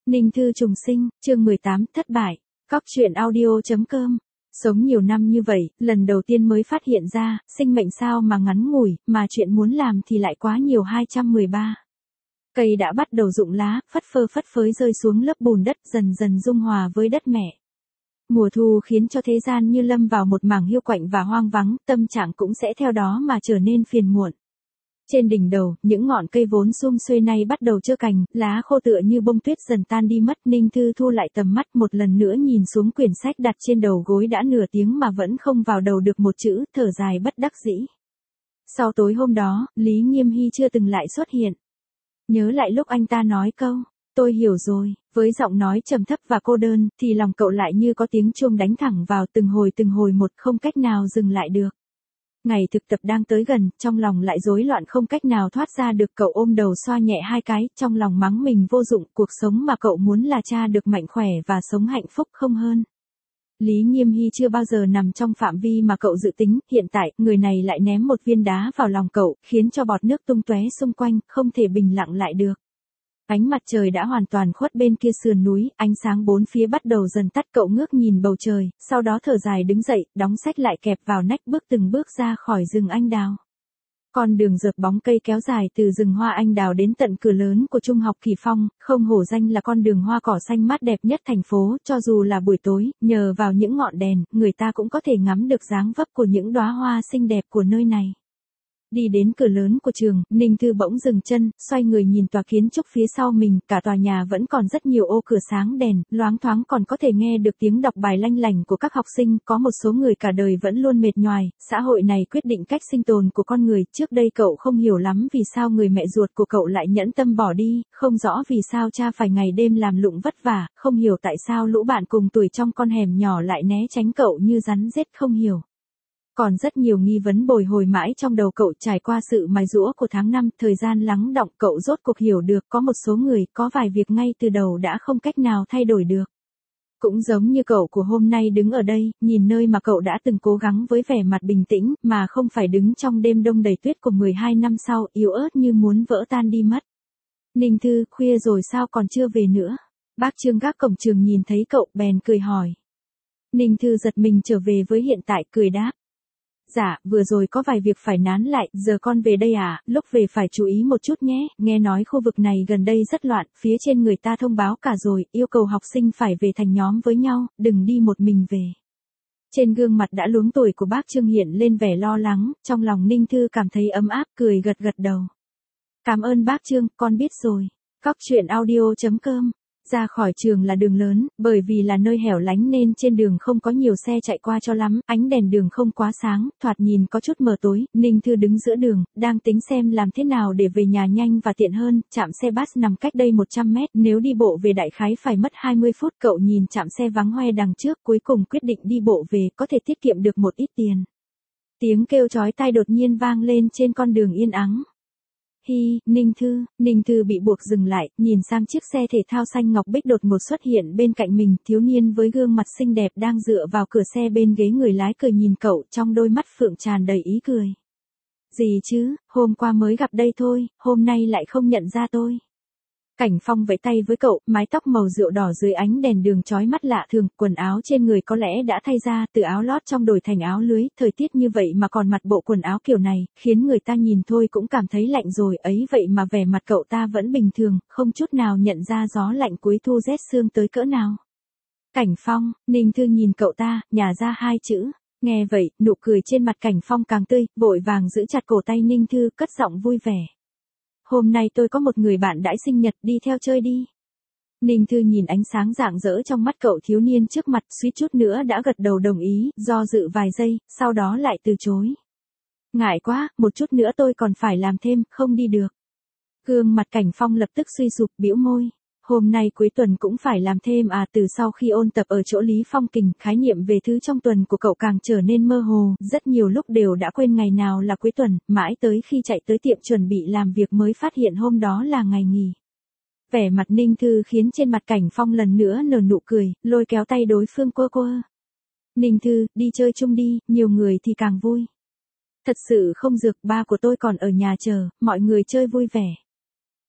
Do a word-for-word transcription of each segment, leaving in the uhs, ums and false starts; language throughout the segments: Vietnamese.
Ninh Thư trùng sinh, chương mười tám, thất bại. Cóc truyện audio chấm com. Sống nhiều năm như vậy, lần đầu tiên mới phát hiện ra, sinh mệnh sao mà ngắn ngủi, mà chuyện muốn làm thì lại quá nhiều. Hai trăm mười ba. Cây đã bắt đầu rụng lá, phất phơ phất phới rơi xuống lớp bùn đất, dần dần dung hòa với đất mẹ. Mùa thu khiến cho thế gian như lâm vào một mảng hiu quạnh và hoang vắng, tâm trạng cũng sẽ theo đó mà trở nên phiền muộn. Trên đỉnh đầu, những ngọn cây vốn sum xuê nay bắt đầu trơ cành, lá khô tựa như bông tuyết dần tan đi mất. Ninh Thư thu lại tầm mắt một lần nữa nhìn xuống quyển sách đặt trên đầu gối đã nửa tiếng mà vẫn không vào đầu được một chữ, thở dài bất đắc dĩ. Sau tối hôm đó, Lý Nghiêm Hy chưa từng lại xuất hiện. Nhớ lại lúc anh ta nói câu, tôi hiểu rồi, với giọng nói trầm thấp và cô đơn, thì lòng cậu lại như có tiếng chuông đánh thẳng vào từng hồi từng hồi một, không cách nào dừng lại được. Ngày thực tập đang tới gần, trong lòng lại rối loạn không cách nào thoát ra được. Cậu ôm đầu xoa nhẹ hai cái, trong lòng mắng mình vô dụng. Cuộc sống mà cậu muốn là cha được mạnh khỏe và sống hạnh phúc không hơn. Lý Nghiêm Hy chưa bao giờ nằm trong phạm vi mà cậu dự tính, hiện tại, người này lại ném một viên đá vào lòng cậu, khiến cho bọt nước tung tóe xung quanh, không thể bình lặng lại được. Ánh mặt trời đã hoàn toàn khuất bên kia sườn núi, ánh sáng bốn phía bắt đầu dần tắt. Cậu ngước nhìn bầu trời, sau đó thở dài đứng dậy, đóng sách lại kẹp vào nách, bước từng bước ra khỏi rừng anh đào. Con đường rợp bóng cây kéo dài từ rừng hoa anh đào đến tận cửa lớn của Trung học Kỳ Phong, không hổ danh là con đường hoa cỏ xanh mát đẹp nhất thành phố. Cho dù là buổi tối, nhờ vào những ngọn đèn, người ta cũng có thể ngắm được dáng vấp của những đóa hoa xinh đẹp của nơi này. Đi đến cửa lớn của trường, Ninh Thư bỗng dừng chân, xoay người nhìn tòa kiến trúc phía sau mình, cả tòa nhà vẫn còn rất nhiều ô cửa sáng đèn, loáng thoáng còn có thể nghe được tiếng đọc bài lanh lảnh của các học sinh. Có một số người cả đời vẫn luôn mệt nhoài, xã hội này quyết định cách sinh tồn của con người. Trước đây cậu không hiểu lắm vì sao người mẹ ruột của cậu lại nhẫn tâm bỏ đi, không rõ vì sao cha phải ngày đêm làm lụng vất vả, không hiểu tại sao lũ bạn cùng tuổi trong con hẻm nhỏ lại né tránh cậu như rắn rết, không hiểu. Còn rất nhiều nghi vấn bồi hồi mãi trong đầu cậu. Trải qua sự mài giũa của tháng năm, thời gian lắng đọng, cậu rốt cuộc hiểu được có một số người, có vài việc ngay từ đầu đã không cách nào thay đổi được. Cũng giống như cậu của hôm nay đứng ở đây, nhìn nơi mà cậu đã từng cố gắng với vẻ mặt bình tĩnh, mà không phải đứng trong đêm đông đầy tuyết của mười hai năm sau, yếu ớt như muốn vỡ tan đi mất. Ninh Thư, khuya rồi sao còn chưa về nữa? Bác Trương gác cổng trường nhìn thấy cậu, bèn cười hỏi. Ninh Thư giật mình trở về với hiện tại, cười đáp. Dạ, vừa rồi có vài việc phải nán lại, giờ con về đây à, lúc về phải chú ý một chút nhé, nghe nói khu vực này gần đây rất loạn, phía trên người ta thông báo cả rồi, yêu cầu học sinh phải về thành nhóm với nhau, đừng đi một mình về. Trên gương mặt đã luống tuổi của bác Trương hiện lên vẻ lo lắng, trong lòng Ninh Thư cảm thấy ấm áp, cười gật gật đầu. Cảm ơn bác Trương, con biết rồi. Cóc truyện audio chấm com. Ra khỏi trường là đường lớn, bởi vì là nơi hẻo lánh nên trên đường không có nhiều xe chạy qua cho lắm, ánh đèn đường không quá sáng, thoạt nhìn có chút mờ tối. Ninh Thư đứng giữa đường, đang tính xem làm thế nào để về nhà nhanh và tiện hơn. Trạm xe bus nằm cách đây một trăm mét, nếu đi bộ về đại khái phải mất hai mươi phút. Cậu nhìn trạm xe vắng hoe đằng trước, cuối cùng quyết định đi bộ về, có thể tiết kiệm được một ít tiền. Tiếng kêu chói tai đột nhiên vang lên trên con đường yên ắng. Hi, Ninh Thư, Ninh Thư bị buộc dừng lại, nhìn sang chiếc xe thể thao xanh ngọc bích đột ngột xuất hiện bên cạnh mình. Thiếu niên với gương mặt xinh đẹp đang dựa vào cửa xe bên ghế người lái cười nhìn cậu, trong đôi mắt phượng tràn đầy ý cười. Gì chứ, hôm qua mới gặp đây thôi, hôm nay lại không nhận ra tôi. Cảnh Phong vẫy tay với cậu, mái tóc màu rượu đỏ dưới ánh đèn đường chói mắt lạ thường, quần áo trên người có lẽ đã thay ra, từ áo lót trong đổi thành áo lưới, thời tiết như vậy mà còn mặc bộ quần áo kiểu này, khiến người ta nhìn thôi cũng cảm thấy lạnh rồi, ấy vậy mà vẻ mặt cậu ta vẫn bình thường, không chút nào nhận ra gió lạnh cuối thu rét sương tới cỡ nào. Cảnh Phong, Ninh Thư nhìn cậu ta, nhả ra hai chữ. Nghe vậy, nụ cười trên mặt Cảnh Phong càng tươi, vội vàng giữ chặt cổ tay Ninh Thư, cất giọng vui vẻ. Hôm nay tôi có một người bạn đãi sinh nhật, đi theo chơi đi. Ninh Thư nhìn ánh sáng rạng rỡ trong mắt cậu thiếu niên trước mặt, suýt chút nữa đã gật đầu đồng ý, do dự vài giây, sau đó lại từ chối. Ngại quá, một chút nữa tôi còn phải làm thêm, không đi được. Gương mặt Cảnh Phong lập tức suy sụp, bĩu môi. Hôm nay cuối tuần cũng phải làm thêm à? Từ sau khi ôn tập ở chỗ Lý Phong Kình, khái niệm về thứ trong tuần của cậu càng trở nên mơ hồ, rất nhiều lúc đều đã quên ngày nào là cuối tuần, mãi tới khi chạy tới tiệm chuẩn bị làm việc mới phát hiện hôm đó là ngày nghỉ. Vẻ mặt Ninh Thư khiến trên mặt Cảnh Phong lần nữa nở nụ cười, lôi kéo tay đối phương quơ quơ. Ninh Thư, đi chơi chung đi, nhiều người thì càng vui. Thật sự không dược, ba của tôi còn ở nhà chờ, mọi người chơi vui vẻ.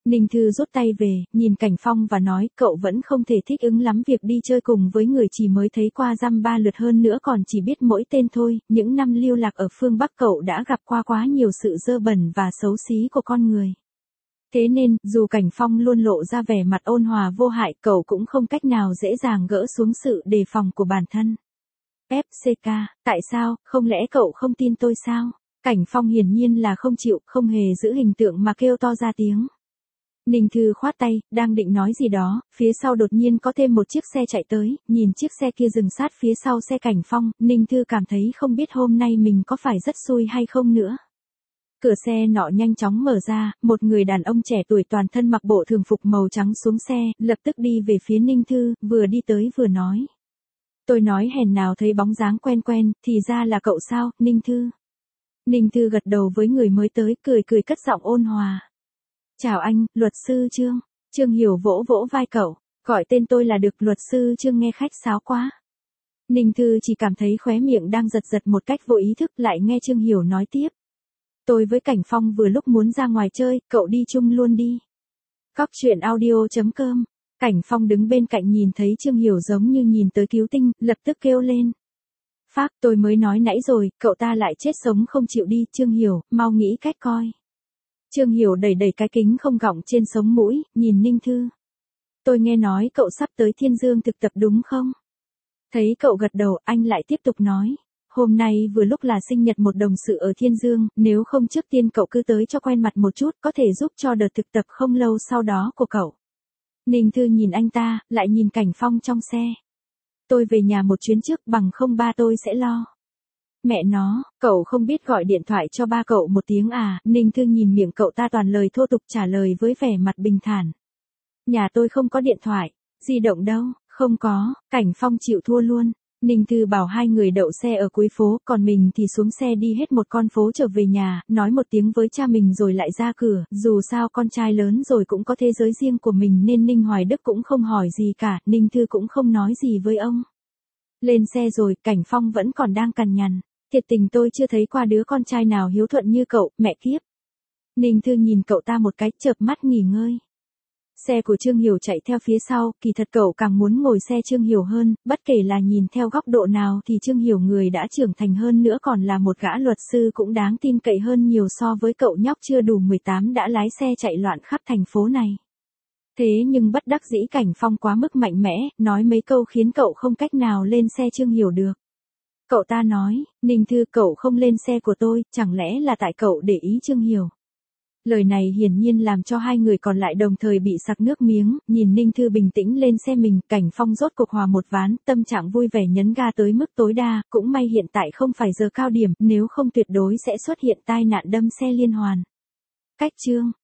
Ninh Thư rút tay về, nhìn Cảnh Phong và nói, cậu vẫn không thể thích ứng lắm việc đi chơi cùng với người chỉ mới thấy qua dăm ba lượt, hơn nữa còn chỉ biết mỗi tên thôi, những năm lưu lạc ở phương Bắc cậu đã gặp qua quá nhiều sự dơ bẩn và xấu xí của con người. Thế nên, dù Cảnh Phong luôn lộ ra vẻ mặt ôn hòa vô hại, cậu cũng không cách nào dễ dàng gỡ xuống sự đề phòng của bản thân. ép xê ca, tại sao, không lẽ cậu không tin tôi sao? Cảnh Phong hiển nhiên là không chịu, không hề giữ hình tượng mà kêu to ra tiếng. Ninh Thư khoát tay, đang định nói gì đó, phía sau đột nhiên có thêm một chiếc xe chạy tới, nhìn chiếc xe kia dừng sát phía sau xe Cảnh Phong, Ninh Thư cảm thấy không biết hôm nay mình có phải rất xui hay không nữa. Cửa xe nọ nhanh chóng mở ra, một người đàn ông trẻ tuổi toàn thân mặc bộ thường phục màu trắng xuống xe, lập tức đi về phía Ninh Thư, vừa đi tới vừa nói. Tôi nói hèn nào thấy bóng dáng quen quen, thì ra là cậu sao, Ninh Thư. Ninh Thư gật đầu với người mới tới, cười cười cất giọng ôn hòa. Chào anh, luật sư Trương. Trương Hiểu vỗ vỗ vai cậu, gọi tên tôi là được, luật sư Trương nghe khách sáo quá. Ninh Thư chỉ cảm thấy khóe miệng đang giật giật một cách vô ý thức, lại nghe Trương Hiểu nói tiếp. Tôi với Cảnh Phong vừa lúc muốn ra ngoài chơi, cậu đi chung luôn đi. Cóc truyện audio chấm com. Cảnh Phong đứng bên cạnh nhìn thấy Trương Hiểu giống như nhìn tới cứu tinh, lập tức kêu lên. Phác, tôi mới nói nãy rồi, cậu ta lại chết sống không chịu đi, Trương Hiểu, mau nghĩ cách coi. Trương Hiểu đẩy đẩy cái kính không gọng trên sống mũi, nhìn Ninh Thư. Tôi nghe nói cậu sắp tới Thiên Dương thực tập đúng không? Thấy cậu gật đầu, anh lại tiếp tục nói. Hôm nay vừa lúc là sinh nhật một đồng sự ở Thiên Dương, nếu không trước tiên cậu cứ tới cho quen mặt một chút, có thể giúp cho đợt thực tập không lâu sau đó của cậu. Ninh Thư nhìn anh ta, lại nhìn Cảnh Phong trong xe. Tôi về nhà một chuyến trước, bằng không ba tôi sẽ lo. Mẹ nó, cậu không biết gọi điện thoại cho ba cậu một tiếng à? Ninh Thư nhìn miệng cậu ta toàn lời thô tục trả lời với vẻ mặt bình thản. Nhà tôi không có điện thoại, di động đâu, không có. Cảnh Phong chịu thua luôn. Ninh Thư bảo hai người đậu xe ở cuối phố, còn mình thì xuống xe đi hết một con phố trở về nhà, nói một tiếng với cha mình rồi lại ra cửa, dù sao con trai lớn rồi cũng có thế giới riêng của mình nên Ninh Hoài Đức cũng không hỏi gì cả, Ninh Thư cũng không nói gì với ông. Lên xe rồi, Cảnh Phong vẫn còn đang cằn nhằn. Thiệt tình tôi chưa thấy qua đứa con trai nào hiếu thuận như cậu, mẹ kiếp. Ninh Thư nhìn cậu ta một cái, chợp mắt nghỉ ngơi. Xe của Trương Hiểu chạy theo phía sau, kỳ thật cậu càng muốn ngồi xe Trương Hiểu hơn, bất kể là nhìn theo góc độ nào thì Trương Hiểu người đã trưởng thành hơn nữa, còn là một gã luật sư cũng đáng tin cậy hơn nhiều so với cậu nhóc chưa đủ mười tám đã lái xe chạy loạn khắp thành phố này. Thế nhưng bất đắc dĩ Cảnh Phong quá mức mạnh mẽ, nói mấy câu khiến cậu không cách nào lên xe Trương Hiểu được. Cậu ta nói, Ninh Thư, cậu không lên xe của tôi, chẳng lẽ là tại cậu để ý Trương Hiểu. Lời này hiển nhiên làm cho hai người còn lại đồng thời bị sặc nước miếng, nhìn Ninh Thư bình tĩnh lên xe mình, Cảnh Phong rốt cuộc hòa một ván, tâm trạng vui vẻ nhấn ga tới mức tối đa, cũng may hiện tại không phải giờ cao điểm, nếu không tuyệt đối sẽ xuất hiện tai nạn đâm xe liên hoàn. Cách chương